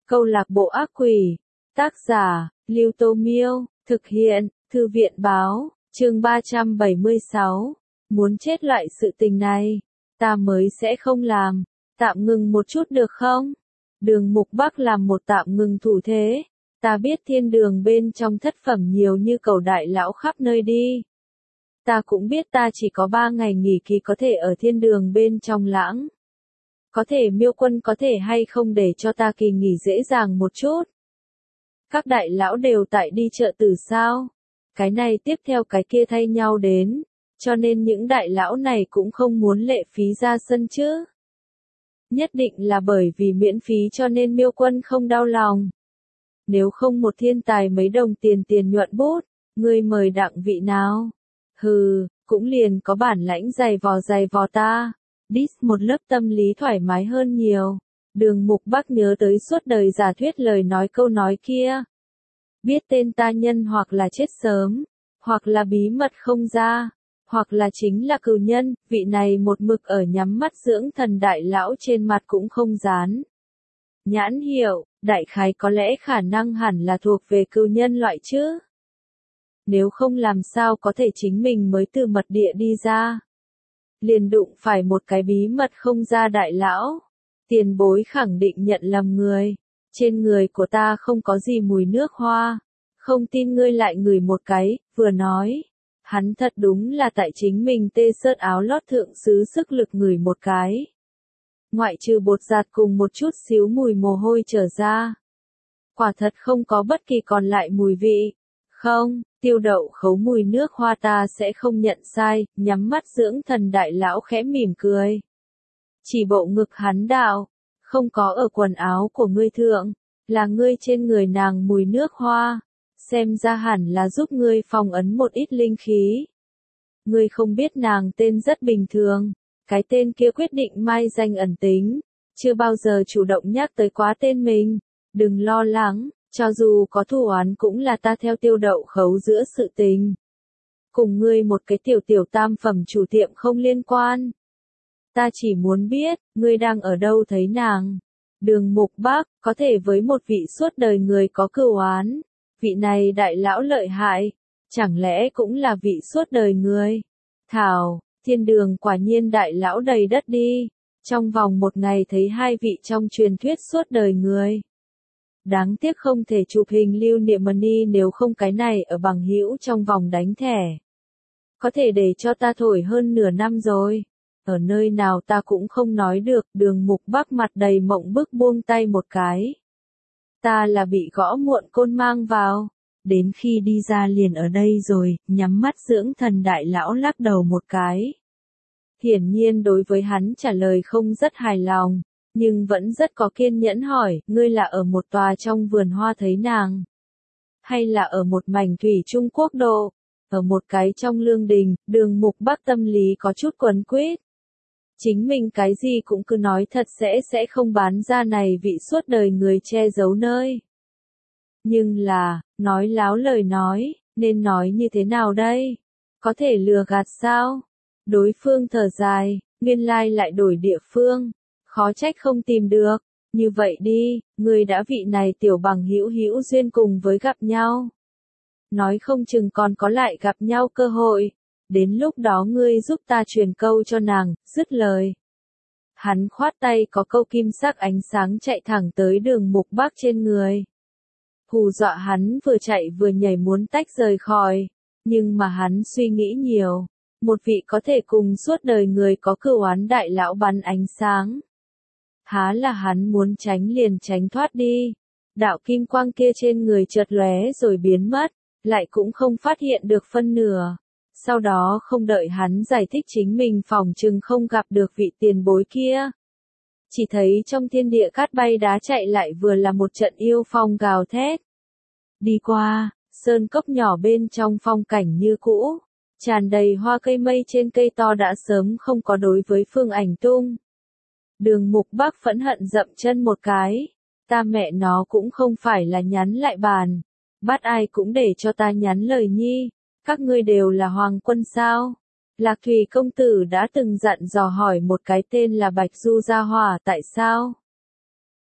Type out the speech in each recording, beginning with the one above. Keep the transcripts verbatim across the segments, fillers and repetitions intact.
Câu lạc bộ ác quỷ. Tác giả, Lưu Tô Miêu. Thực hiện, Thư viện Báo. Chương ba trăm bảy mươi sáu. Muốn chết loại sự tình này, ta mới sẽ không làm. Tạm ngừng một chút được không? Đường Mục Bắc làm một tạm ngừng thủ thế. Ta biết thiên đường bên trong thất phẩm nhiều như cầu đại lão khắp nơi đi. Ta cũng biết ta chỉ có ba ngày nghỉ kỳ có thể ở thiên đường bên trong lãng. Có thể Miêu Quân có thể hay không để cho ta kỳ nghỉ dễ dàng một chút. Các đại lão đều tại đi chợ tử sao? Cái này tiếp theo cái kia thay nhau đến, cho nên những đại lão này cũng không muốn lệ phí ra sân chứ. Nhất định là bởi vì miễn phí cho nên Miêu Quân không đau lòng. Nếu không một thiên tài mấy đồng tiền tiền nhuận bút, ngươi mời đặng vị nào? Hừ, cũng liền có bản lãnh giày vò giày vò ta. Dis một lớp tâm lý thoải mái hơn nhiều. Đường Mục Bắc nhớ tới suốt đời giả thuyết lời nói câu nói kia. Biết tên ta nhân hoặc là chết sớm, hoặc là bí mật không ra, hoặc là chính là cừu nhân, vị này một mực ở nhắm mắt dưỡng thần đại lão trên mặt cũng không dán. Nhãn hiệu, đại khái có lẽ khả năng hẳn là thuộc về cừu nhân loại chứ. Nếu không làm sao có thể chính mình mới từ mật địa đi ra. Liền đụng phải một cái bí mật không ra đại lão. Tiền bối khẳng định nhận lầm người. Trên người của ta không có gì mùi nước hoa. Không tin ngươi lại ngửi một cái, vừa nói. Hắn thật đúng là tại chính mình tê sớt áo lót thượng sứ sức lực ngửi một cái. Ngoại trừ bột giạt cùng một chút xíu mùi mồ hôi trở ra. Quả thật không có bất kỳ còn lại mùi vị. Không, tiêu đậu khấu mùi nước hoa ta sẽ không nhận sai, nhắm mắt dưỡng thần đại lão khẽ mỉm cười. Chỉ bộ ngực hắn đạo, không có ở quần áo của ngươi thượng, là ngươi trên người nàng mùi nước hoa, xem ra hẳn là giúp ngươi phòng ấn một ít linh khí. Ngươi không biết nàng tên rất bình thường, cái tên kia quyết định mai danh ẩn tính, chưa bao giờ chủ động nhắc tới quá tên mình, đừng lo lắng. Cho dù có thù oán cũng là ta theo tiêu đậu khấu giữa sự tình. Cùng ngươi một cái tiểu tiểu tam phẩm chủ tiệm không liên quan. Ta chỉ muốn biết, ngươi đang ở đâu thấy nàng. Đường Mục Bắc, có thể với một vị suốt đời người có cừu oán. Vị này đại lão lợi hại. Chẳng lẽ cũng là vị suốt đời người. Thảo, thiên đường quả nhiên đại lão đầy đất đi. Trong vòng một ngày thấy hai vị trong truyền thuyết suốt đời người. Đáng tiếc không thể chụp hình lưu niệm money nếu không cái này ở bằng hữu trong vòng đánh thẻ. Có thể để cho ta thổi hơn nửa năm rồi. Ở nơi nào ta cũng không nói được, Đường Mục Bắc mặt đầy mộng bức buông tay một cái. Ta là bị gõ muộn côn mang vào. Đến khi đi ra liền ở đây rồi, nhắm mắt dưỡng thần đại lão lắc đầu một cái. Hiển nhiên đối với hắn trả lời không rất hài lòng. Nhưng vẫn rất có kiên nhẫn hỏi, ngươi là ở một tòa trong vườn hoa thấy nàng? Hay là ở một mảnh thủy Trung Quốc độ? Ở một cái trong lương đình, Đường Mục Bắc tâm lý có chút quấn quýt. Chính mình cái gì cũng cứ nói thật sẽ sẽ không bán ra này vị suốt đời người che giấu nơi. Nhưng là, nói láo lời nói, nên nói như thế nào đây? Có thể lừa gạt sao? Đối phương thở dài, nguyên lai lại đổi địa phương. Khó trách không tìm được, như vậy đi, ngươi đã vị này tiểu bằng hữu hữu duyên cùng với gặp nhau. Nói không chừng còn có lại gặp nhau cơ hội, đến lúc đó ngươi giúp ta truyền câu cho nàng, dứt lời. Hắn khoát tay có câu kim sắc ánh sáng chạy thẳng tới Đường Mục Bắc trên người. Hù dọa hắn vừa chạy vừa nhảy muốn tách rời khỏi, nhưng mà hắn suy nghĩ nhiều, một vị có thể cùng suốt đời người có cừu oán đại lão bắn ánh sáng. Há là hắn muốn tránh liền tránh thoát đi. Đạo kim quang kia trên người chợt lóe rồi biến mất, lại cũng không phát hiện được phân nửa. Sau đó không đợi hắn giải thích chính mình phỏng chừng không gặp được vị tiền bối kia. Chỉ thấy trong thiên địa cát bay đá chạy lại vừa là một trận yêu phong gào thét. Đi qua, sơn cốc nhỏ bên trong phong cảnh như cũ, tràn đầy hoa cây mây trên cây to đã sớm không có đối với phương ảnh tung. Đường Mục Bắc phẫn hận dậm chân một cái, ta mẹ nó cũng không phải là nhắn lại bàn, bắt ai cũng để cho ta nhắn lời nhi, các ngươi đều là hoàng quân sao? Lạc Thủy công tử đã từng dặn dò hỏi một cái tên là Bạch Du gia hỏa tại sao?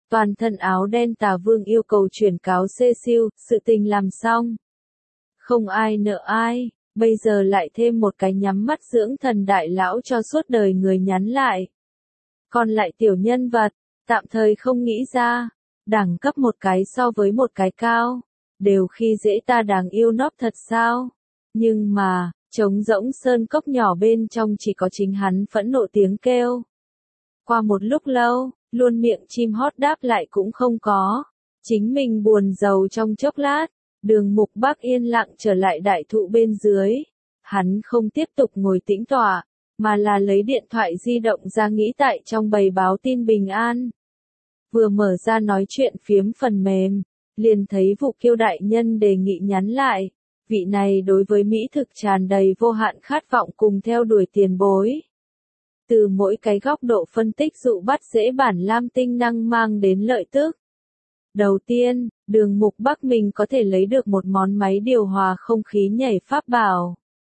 Toàn thân áo đen Tà Vương yêu cầu chuyển cáo Cecil, sự tình làm xong. Không ai nợ ai, bây giờ lại thêm một cái nhắm mắt dưỡng thần đại lão cho suốt đời người nhắn lại. Còn lại tiểu nhân vật, tạm thời không nghĩ ra, đẳng cấp một cái so với một cái cao, đều khi dễ ta đáng yêu nóp thật sao? Nhưng mà, trống rỗng sơn cốc nhỏ bên trong chỉ có chính hắn phẫn nộ tiếng kêu. Qua một lúc lâu, luôn miệng chim hót đáp lại cũng không có. Chính mình buồn rầu trong chốc lát, Đường Mục Bắc yên lặng trở lại đại thụ bên dưới. Hắn không tiếp tục ngồi tĩnh tọa, mà là lấy điện thoại di động ra nghĩ tại trong bầy báo tin bình an. Vừa mở ra nói chuyện phiếm phần mềm, liền thấy Vụ Kiêu đại nhân đề nghị nhắn lại. Vị này đối với mỹ thực tràn đầy vô hạn khát vọng cùng theo đuổi tiền bối. Từ mỗi cái góc độ phân tích dụ bắt dễ bản lam tinh năng mang đến lợi tức. Đầu tiên, Đường Mục Bắc mình có thể lấy được một món máy điều hòa không khí nhảy pháp bảo.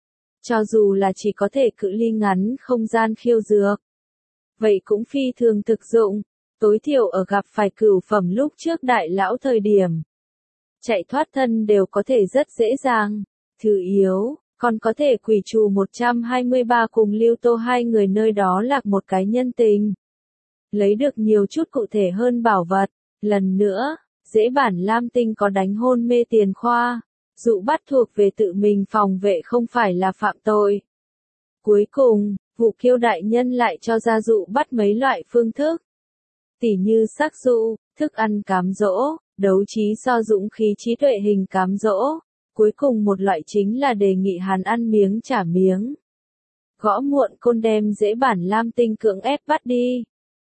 Cho dù là chỉ có thể cự ly ngắn không gian khiêu dược. Vậy cũng phi thường thực dụng, tối thiểu ở gặp phải cửu phẩm lúc trước đại lão thời điểm. Chạy thoát thân đều có thể rất dễ dàng. Thứ yếu, còn có thể quỷ trù một trăm hai mươi ba cùng Lưu Tô hai người nơi đó lạc một cái nhân tình. Lấy được nhiều chút cụ thể hơn bảo vật. Lần nữa, dễ bản lam tinh có đánh hôn mê tiền khoa. Dụ bắt thuộc về tự mình phòng vệ không phải là phạm tội. Cuối cùng, Vụ Kiêu đại nhân lại cho ra dụ bắt mấy loại phương thức. Tỉ như sắc dụ, thức ăn cám dỗ, đấu trí so dũng khí trí tuệ hình cám dỗ. Cuối cùng một loại chính là đề nghị hắn ăn miếng trả miếng. Gõ muộn côn đem dễ bản lam tinh cưỡng ép bắt đi.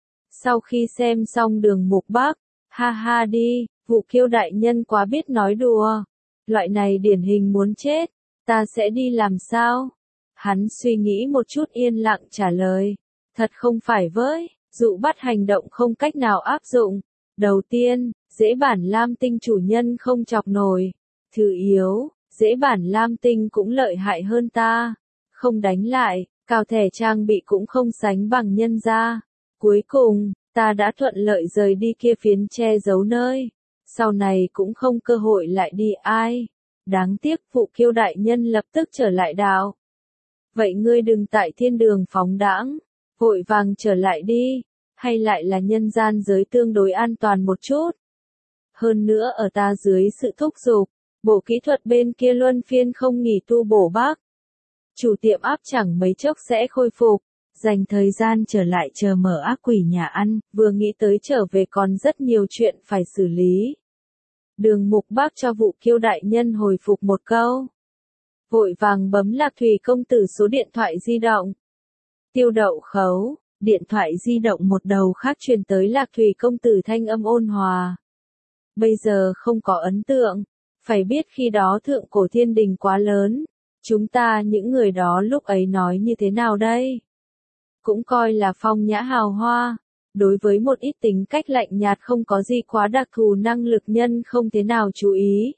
Sau khi xem xong Đường Mục Bắc, ha ha đi, Vụ Kiêu đại nhân quá biết nói đùa. Loại này điển hình muốn chết, ta sẽ đi làm sao? Hắn suy nghĩ một chút yên lặng trả lời. Thật không phải với, dụ bắt hành động không cách nào áp dụng. Đầu tiên, dễ bản lam tinh chủ nhân không chọc nổi. Thứ yếu, dễ bản lam tinh cũng lợi hại hơn ta. Không đánh lại, cao thẻ trang bị cũng không sánh bằng nhân gia. Cuối cùng, ta đã thuận lợi rời đi kia phiến che giấu nơi. Sau này cũng không cơ hội lại đi ai. Đáng tiếc Vụ Kiêu đại nhân lập tức trở lại đạo. Vậy ngươi đừng tại thiên đường phóng đãng, vội vàng trở lại đi, hay lại là nhân gian giới tương đối an toàn một chút. Hơn nữa ở ta dưới sự thúc giục, bộ kỹ thuật bên kia luân phiên không nghỉ tu bổ bác. Chủ tiệm áp chẳng mấy chốc sẽ khôi phục, dành thời gian trở lại chờ mở ác quỷ nhà ăn, vừa nghĩ tới trở về còn rất nhiều chuyện phải xử lý. Đường Mục Bắc cho Vụ Kiêu đại nhân hồi phục một câu. Vội vàng bấm Lạc Thủy công tử số điện thoại di động. Tiêu Đậu khấu, điện thoại di động một đầu khác truyền tới Lạc Thủy công tử thanh âm ôn hòa. Bây giờ không có ấn tượng, phải biết khi đó thượng cổ thiên đình quá lớn, chúng ta những người đó lúc ấy nói như thế nào đây? Cũng coi là phong nhã hào hoa. Đối với một ít tính cách lạnh nhạt không có gì quá đặc thù năng lực nhân không thế nào chú ý.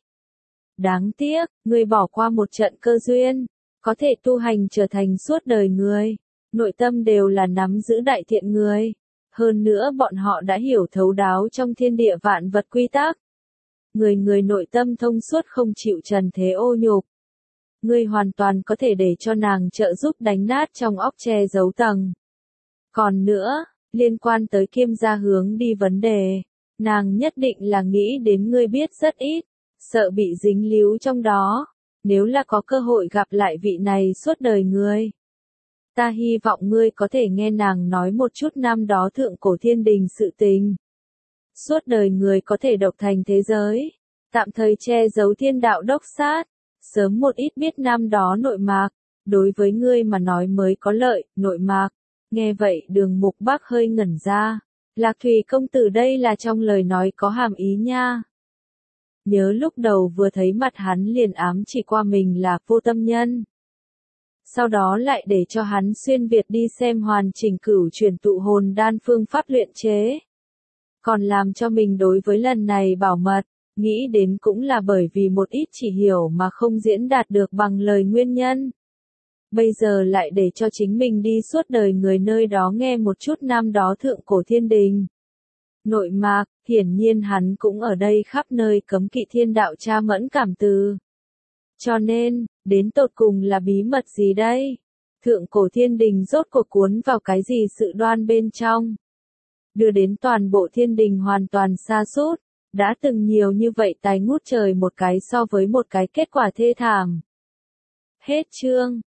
Đáng tiếc, người bỏ qua một trận cơ duyên, có thể tu hành trở thành suốt đời người, nội tâm đều là nắm giữ đại thiện người. Hơn nữa bọn họ đã hiểu thấu đáo trong thiên địa vạn vật quy tắc. Người người nội tâm thông suốt không chịu trần thế ô nhục. Ngươi hoàn toàn có thể để cho nàng trợ giúp đánh nát trong óc che giấu tầng. Còn nữa, liên quan tới Kiêm gia hướng đi vấn đề, nàng nhất định là nghĩ đến ngươi biết rất ít, sợ bị dính líu trong đó, nếu là có cơ hội gặp lại vị này suốt đời ngươi. Ta hy vọng ngươi có thể nghe nàng nói một chút năm đó thượng cổ thiên đình sự tình. Suốt đời người có thể độc thành thế giới, tạm thời che giấu thiên đạo đốc sát, sớm một ít biết năm đó nội mạc, đối với ngươi mà nói mới có lợi, nội mạc. Nghe vậy Đường Mục Bắc hơi ngẩn ra. Lạc Thủy công tử đây là trong lời nói có hàm ý nha. Nhớ lúc đầu vừa thấy mặt hắn liền ám chỉ qua mình là vô tâm nhân. Sau đó lại để cho hắn xuyên Việt đi xem hoàn chỉnh cửu chuyển tụ hồn đan phương pháp luyện chế. Còn làm cho mình đối với lần này bảo mật, nghĩ đến cũng là bởi vì một ít chỉ hiểu mà không diễn đạt được bằng lời nguyên nhân. Bây giờ lại để cho chính mình đi suốt đời người nơi đó nghe một chút năm đó thượng cổ thiên đình. Nội mạc, hiển nhiên hắn cũng ở đây khắp nơi cấm kỵ thiên đạo tra mẫn cảm từ. Cho nên, đến tột cùng là bí mật gì đây? Thượng cổ thiên đình rốt cuộc cuốn vào cái gì sự đoan bên trong? Đưa đến toàn bộ thiên đình hoàn toàn sa sút, đã từng nhiều như vậy tài ngút trời một cái so với một cái kết quả thê thảm. Hết chương.